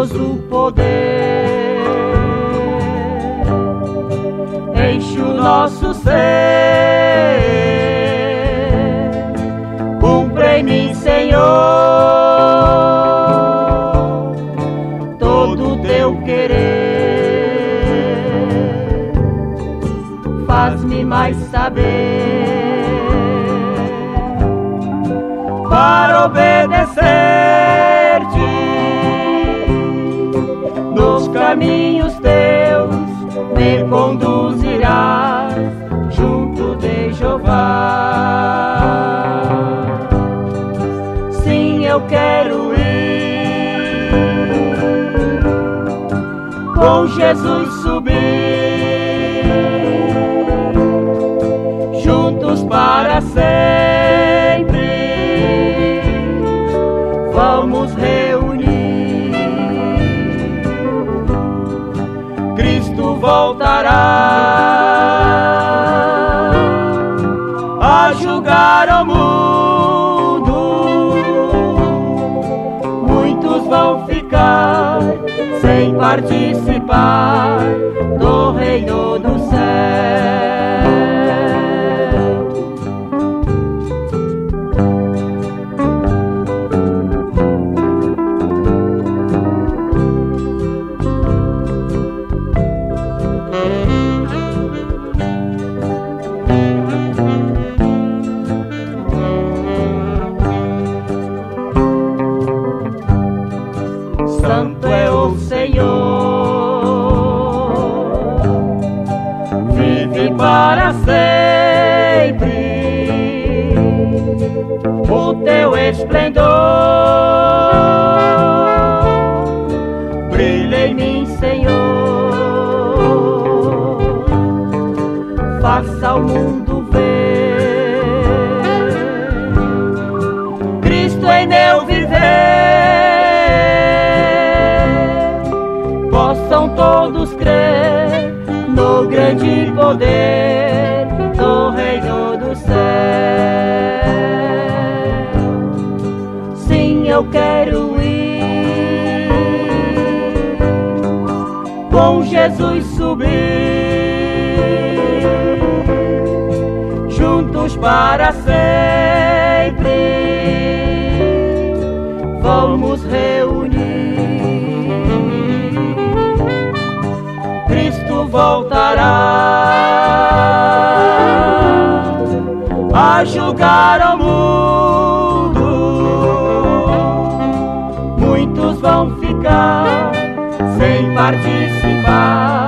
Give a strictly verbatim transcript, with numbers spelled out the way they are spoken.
glorioso poder enche o nosso ser. Cumpre em mim, Senhor, todo teu querer. Faz-me mais saber para obedecer-te nos caminhos teus, me conduzirás junto de Jeová. Sim, eu quero ir com Jesus subir, juntos para sempre vamos reunir. Cristo voltará a julgar o mundo. Muitos vão ficar sem participar do reino do céu. Santo é o Senhor, vive para sempre o teu esplendor. Brilha em mim, Senhor, faça o mundo ver Cristo em meu viver. Possam todos crer no grande poder do reino do céu. Sim, eu quero ir com Jesus subir, juntos para sempre vamos reunir. Cristo voltará a julgar o mundo. Muitos vão ficar sem participar